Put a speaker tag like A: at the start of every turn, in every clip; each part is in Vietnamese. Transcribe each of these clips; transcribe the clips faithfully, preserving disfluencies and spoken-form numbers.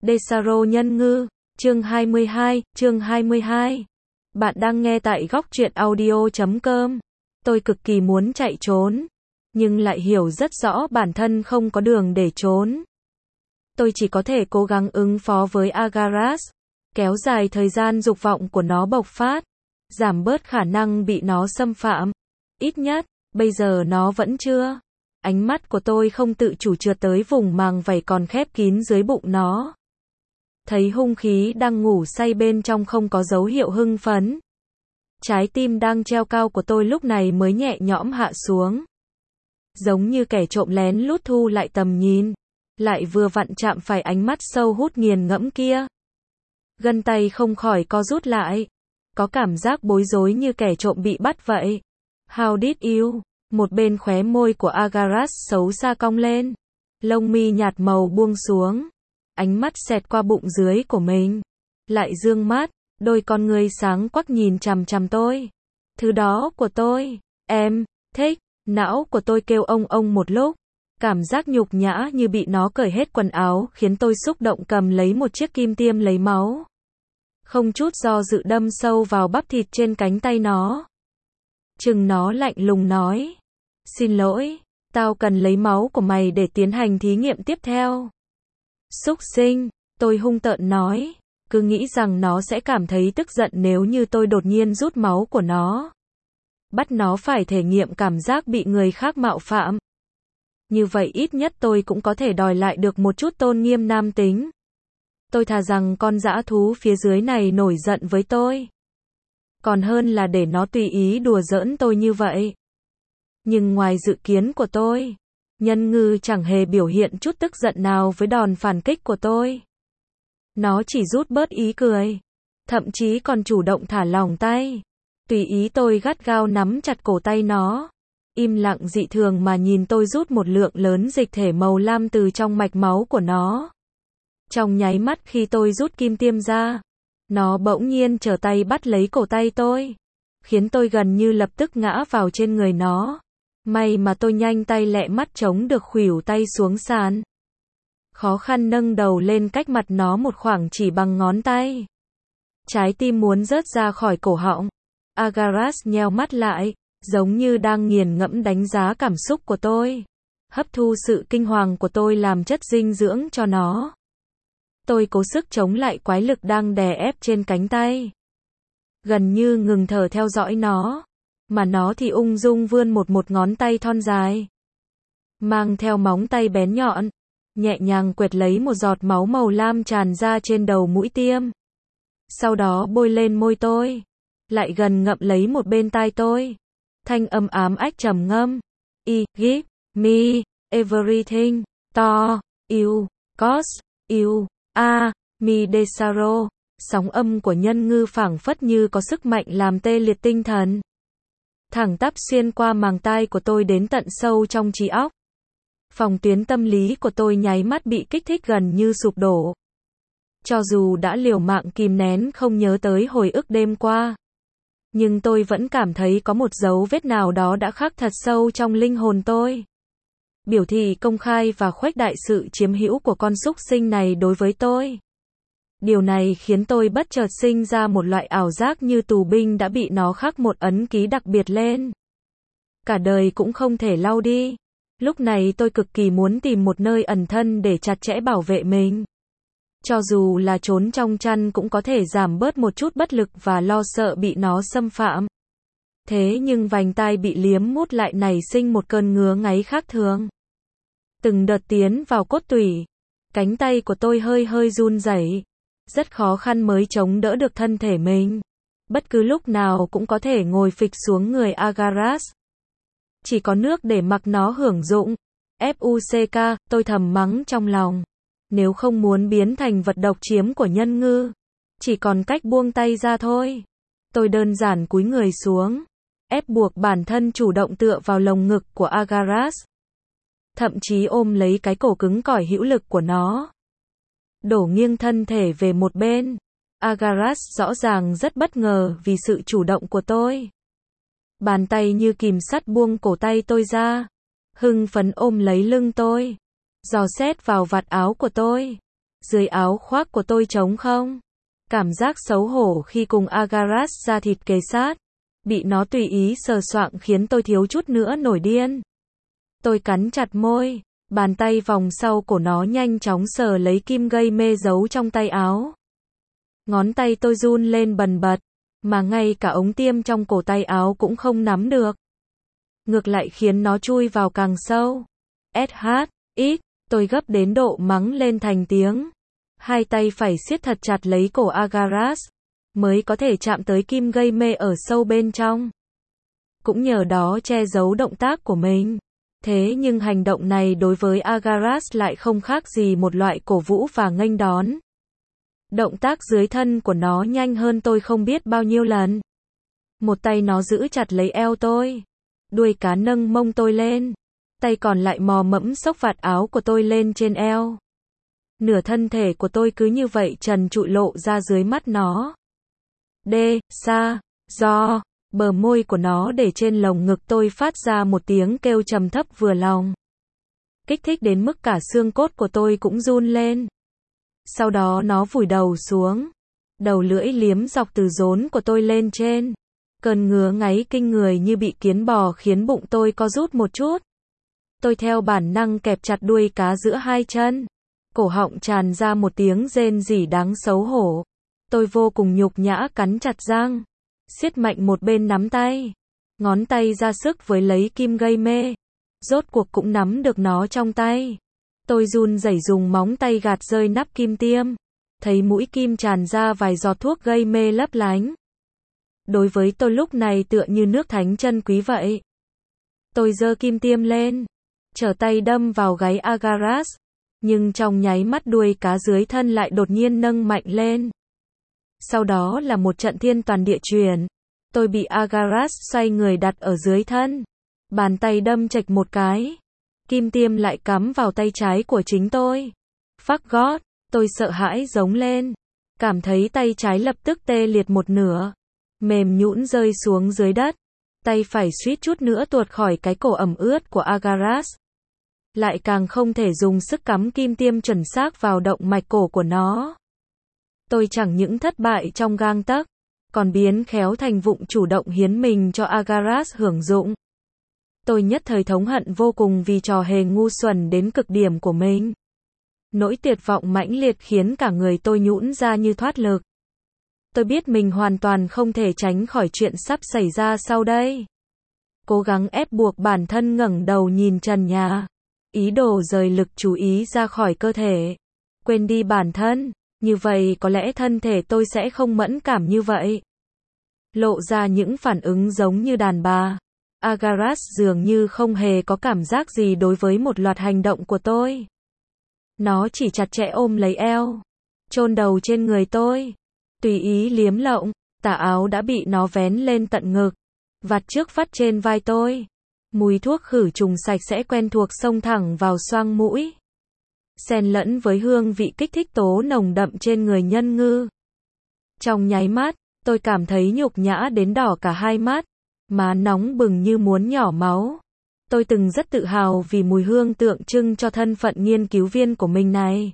A: Desaro nhân ngư, chương hai mươi hai, chương hai mươi hai. Bạn đang nghe tại góc truyện audio chấm com. Tôi cực kỳ muốn chạy trốn, nhưng lại hiểu rất rõ bản thân không có đường để trốn. Tôi chỉ có thể cố gắng ứng phó với Agaras, kéo dài thời gian dục vọng của nó bộc phát, giảm bớt khả năng bị nó xâm phạm. Ít nhất, bây giờ nó vẫn chưa. Ánh mắt của tôi không tự chủ trượt tới vùng màng vảy còn khép kín dưới bụng nó. Thấy hung khí đang ngủ say bên trong không có dấu hiệu hưng phấn. Trái tim đang treo cao của tôi lúc này mới nhẹ nhõm hạ xuống. Giống như kẻ trộm lén lút thu lại tầm nhìn, lại vừa vặn chạm phải ánh mắt sâu hút nghiền ngẫm kia. Gân tay không khỏi co rút lại. Có cảm giác bối rối như kẻ trộm bị bắt vậy. How did you? Một bên khóe môi của Agaras xấu xa cong lên. Lông mi nhạt màu buông xuống. Ánh mắt xẹt qua bụng dưới của mình. Lại dương mắt, đôi con ngươi sáng quắc nhìn chằm chằm tôi. Thứ đó của tôi, em, thích. Não của tôi kêu ông ông một lúc. Cảm giác nhục nhã như bị nó cởi hết quần áo khiến tôi xúc động cầm lấy một chiếc kim tiêm lấy máu. Không chút do dự đâm sâu vào bắp thịt trên cánh tay nó. Chừng nó lạnh lùng nói. Xin lỗi, tao cần lấy máu của mày để tiến hành thí nghiệm tiếp theo. Súc sinh, tôi hung tợn nói. Cứ nghĩ rằng nó sẽ cảm thấy tức giận nếu như tôi đột nhiên rút máu của nó. Bắt nó phải thể nghiệm cảm giác bị người khác mạo phạm. Như vậy ít nhất tôi cũng có thể đòi lại được một chút tôn nghiêm nam tính. Tôi thà rằng con dã thú phía dưới này nổi giận với tôi. Còn hơn là để nó tùy ý đùa giỡn tôi như vậy. Nhưng ngoài dự kiến của tôi, nhân ngư chẳng hề biểu hiện chút tức giận nào với đòn phản kích của tôi. Nó chỉ rút bớt ý cười. Thậm chí còn chủ động thả lỏng tay. Tùy ý tôi gắt gao nắm chặt cổ tay nó. Im lặng dị thường mà nhìn tôi rút một lượng lớn dịch thể màu lam từ trong mạch máu của nó. Trong nháy mắt khi tôi rút kim tiêm ra, nó bỗng nhiên trở tay bắt lấy cổ tay tôi, khiến tôi gần như lập tức ngã vào trên người nó. May mà tôi nhanh tay lẹ mắt chống được khuỷu tay xuống sàn. Khó khăn nâng đầu lên cách mặt nó một khoảng chỉ bằng ngón tay. Trái tim muốn rớt ra khỏi cổ họng. Agaras nheo mắt lại, giống như đang nghiền ngẫm đánh giá cảm xúc của tôi. Hấp thu sự kinh hoàng của tôi làm chất dinh dưỡng cho nó. Tôi cố sức chống lại quái lực đang đè ép trên cánh tay. Gần như ngừng thở theo dõi nó. Mà nó thì ung dung vươn một một ngón tay thon dài. Mang theo móng tay bén nhọn. Nhẹ nhàng quệt lấy một giọt máu màu lam tràn ra trên đầu mũi tiêm. Sau đó bôi lên môi tôi. Lại gần ngậm lấy một bên tai tôi. Thanh âm ám ách trầm ngâm. I, give, me, everything, to, you, cost, you, a, me Desaro. Sóng âm của nhân ngư phảng phất như có sức mạnh làm tê liệt tinh thần. Thẳng tắp xuyên qua màng tai của tôi đến tận sâu trong trí óc. Phòng tuyến tâm lý của tôi nháy mắt bị kích thích gần như sụp đổ. Cho dù đã liều mạng kìm nén không nhớ tới hồi ức đêm qua, nhưng tôi vẫn cảm thấy có một dấu vết nào đó đã khắc thật sâu trong linh hồn tôi. Biểu thị công khai và khuếch đại sự chiếm hữu của con súc sinh này đối với tôi. Điều này khiến tôi bất chợt sinh ra một loại ảo giác như tù binh đã bị nó khắc một ấn ký đặc biệt lên. Cả đời cũng không thể lau đi. Lúc này tôi cực kỳ muốn tìm một nơi ẩn thân để chặt chẽ bảo vệ mình. Cho dù là trốn trong chăn cũng có thể giảm bớt một chút bất lực và lo sợ bị nó xâm phạm. Thế nhưng vành tai bị liếm mút lại nảy sinh một cơn ngứa ngáy khác thường. Từng đợt tiến vào cốt tủy. Cánh tay của tôi hơi hơi run rẩy. Rất khó khăn mới chống đỡ được thân thể mình. Bất cứ lúc nào cũng có thể ngồi phịch xuống người Agaras. Chỉ có nước để mặc nó hưởng dụng. Fuck, tôi thầm mắng trong lòng. Nếu không muốn biến thành vật độc chiếm của nhân ngư, chỉ còn cách buông tay ra thôi. Tôi đơn giản cúi người xuống, ép buộc bản thân chủ động tựa vào lồng ngực của Agaras. Thậm chí ôm lấy cái cổ cứng cỏi hữu lực của nó. Đổ nghiêng thân thể về một bên. Agaras rõ ràng rất bất ngờ vì sự chủ động của tôi. Bàn tay như kìm sắt buông cổ tay tôi ra. Hưng phấn ôm lấy lưng tôi. Dò xét vào vạt áo của tôi. Dưới áo khoác của tôi trống không. Cảm giác xấu hổ khi cùng Agaras da thịt kề sát, bị nó tùy ý sờ soạng khiến tôi thiếu chút nữa nổi điên. Tôi cắn chặt môi, bàn tay vòng sau cổ nó nhanh chóng sờ lấy kim gây mê giấu trong tay áo. Ngón tay tôi run lên bần bật, mà ngay cả ống tiêm trong cổ tay áo cũng không nắm được. Ngược lại khiến nó chui vào càng sâu. ét hát, ít, tôi gấp đến độ mắng lên thành tiếng. Hai tay phải siết thật chặt lấy cổ Agaras, mới có thể chạm tới kim gây mê ở sâu bên trong. Cũng nhờ đó che giấu động tác của mình. Thế nhưng hành động này đối với Agaras lại không khác gì một loại cổ vũ và nghênh đón. Động tác dưới thân của nó nhanh hơn tôi không biết bao nhiêu lần. Một tay nó giữ chặt lấy eo tôi. Đuôi cá nâng mông tôi lên. Tay còn lại mò mẫm xốc vạt áo của tôi lên trên eo. Nửa thân thể của tôi cứ như vậy trần trụi lộ ra dưới mắt nó. Đê, xa, do, bờ môi của nó để trên lồng ngực tôi phát ra một tiếng kêu trầm thấp vừa lòng. Kích thích đến mức cả xương cốt của tôi cũng run lên. Sau đó nó vùi đầu xuống. Đầu lưỡi liếm dọc từ rốn của tôi lên trên. Cơn ngứa ngáy kinh người như bị kiến bò khiến bụng tôi co rút một chút. Tôi theo bản năng kẹp chặt đuôi cá giữa hai chân. Cổ họng tràn ra một tiếng rên rỉ đáng xấu hổ. Tôi vô cùng nhục nhã cắn chặt răng. Siết mạnh một bên nắm tay. Ngón tay ra sức với lấy kim gây mê. Rốt cuộc cũng nắm được nó trong tay. Tôi run rẩy dùng móng tay gạt rơi nắp kim tiêm. Thấy mũi kim tràn ra vài giọt thuốc gây mê lấp lánh. Đối với tôi lúc này tựa như nước thánh chân quý vậy. Tôi giơ kim tiêm lên. Trở tay đâm vào gáy Agaras. Nhưng trong nháy mắt đuôi cá dưới thân lại đột nhiên nâng mạnh lên. Sau đó là một trận thiên toàn địa chuyển. Tôi bị Agaras xoay người đặt ở dưới thân. Bàn tay đâm chệch một cái. Kim tiêm lại cắm vào tay trái của chính tôi. Phắc gót, tôi sợ hãi giống lên. Cảm thấy tay trái lập tức tê liệt một nửa. Mềm nhũn rơi xuống dưới đất. Tay phải suýt chút nữa tuột khỏi cái cổ ẩm ướt của Agaras. Lại càng không thể dùng sức cắm kim tiêm chuẩn xác vào động mạch cổ của nó. Tôi chẳng những thất bại trong gang tấc, còn biến khéo thành vụng chủ động hiến mình cho Agaras hưởng dụng. Tôi nhất thời thống hận vô cùng vì trò hề ngu xuẩn đến cực điểm của mình. Nỗi tuyệt vọng mãnh liệt khiến cả người tôi nhũn ra như thoát lực. Tôi biết mình hoàn toàn không thể tránh khỏi chuyện sắp xảy ra sau đây. Cố gắng ép buộc bản thân ngẩng đầu nhìn trần nhà. Ý đồ rời lực chú ý ra khỏi cơ thể. Quên đi bản thân. Như vậy có lẽ thân thể tôi sẽ không mẫn cảm như vậy. Lộ ra những phản ứng giống như đàn bà. Agaras dường như không hề có cảm giác gì đối với một loạt hành động của tôi. Nó chỉ chặt chẽ ôm lấy eo. Chôn đầu trên người tôi. Tùy ý liếm lộng. Tà áo đã bị nó vén lên tận ngực. Vạt trước vắt trên vai tôi. Mùi thuốc khử trùng sạch sẽ quen thuộc xông thẳng vào xoang mũi. Xen lẫn với hương vị kích thích tố nồng đậm trên người nhân ngư. Trong nháy mắt, tôi cảm thấy nhục nhã đến đỏ cả hai mắt. Má nóng bừng như muốn nhỏ máu. Tôi từng rất tự hào vì mùi hương tượng trưng cho thân phận nghiên cứu viên của mình này.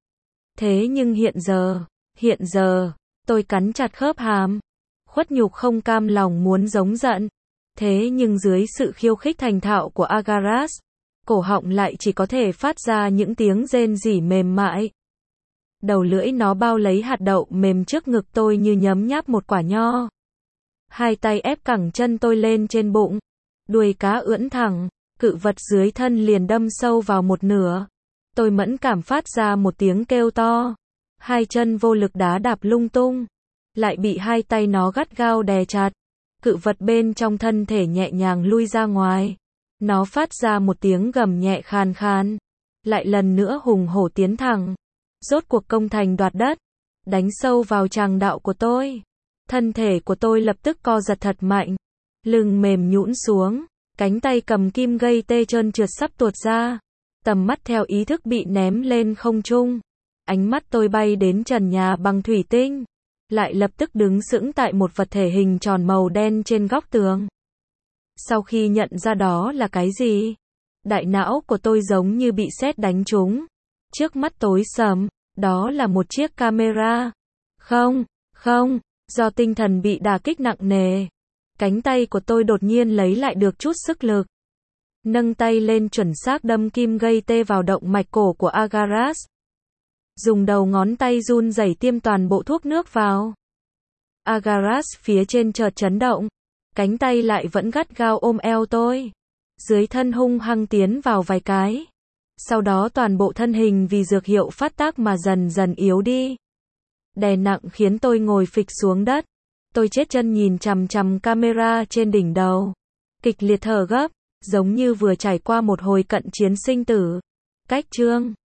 A: Thế nhưng hiện giờ, hiện giờ, tôi cắn chặt khớp hàm. Khuất nhục không cam lòng muốn giống giận. Thế nhưng dưới sự khiêu khích thành thạo của Agaras, cổ họng lại chỉ có thể phát ra những tiếng rên rỉ mềm mại. Đầu lưỡi nó bao lấy hạt đậu mềm trước ngực tôi như nhấm nháp một quả nho. Hai tay ép cẳng chân tôi lên trên bụng. Đuôi cá ưỡn thẳng, cự vật dưới thân liền đâm sâu vào một nửa. Tôi mẫn cảm phát ra một tiếng kêu to. Hai chân vô lực đá đạp lung tung. Lại bị hai tay nó gắt gao đè chặt. Cự vật bên trong thân thể nhẹ nhàng lui ra ngoài. Nó phát ra một tiếng gầm nhẹ khàn khàn. Lại lần nữa hùng hổ tiến thẳng. Rốt cuộc công thành đoạt đất. Đánh sâu vào tràng đạo của tôi. Thân thể của tôi lập tức co giật thật mạnh. Lưng mềm nhũn xuống. Cánh tay cầm kim gây tê trơn trượt sắp tuột ra. Tầm mắt theo ý thức bị ném lên không trung. Ánh mắt tôi bay đến trần nhà bằng thủy tinh. Lại lập tức đứng sững tại một vật thể hình tròn màu đen trên góc tường. Sau khi nhận ra đó là cái gì? Đại não của tôi giống như bị sét đánh trúng. Trước mắt tối sầm, Đó là một chiếc camera. Không, không, do tinh thần bị đả kích nặng nề. Cánh tay của tôi đột nhiên lấy lại được chút sức lực. Nâng tay lên chuẩn xác đâm kim gây tê vào động mạch cổ của Agaras. Dùng đầu ngón tay run rẩy tiêm toàn bộ thuốc nước vào. Agaras phía trên chợt chấn động. Cánh tay lại vẫn gắt gao ôm eo tôi. Dưới thân hung hăng tiến vào vài cái. Sau đó toàn bộ thân hình vì dược hiệu phát tác mà dần dần yếu đi. Đè nặng khiến tôi ngồi phịch xuống đất. Tôi chết chân nhìn chằm chằm camera trên đỉnh đầu. Kịch liệt thở gấp, giống như vừa trải qua một hồi cận chiến sinh tử. Cách chương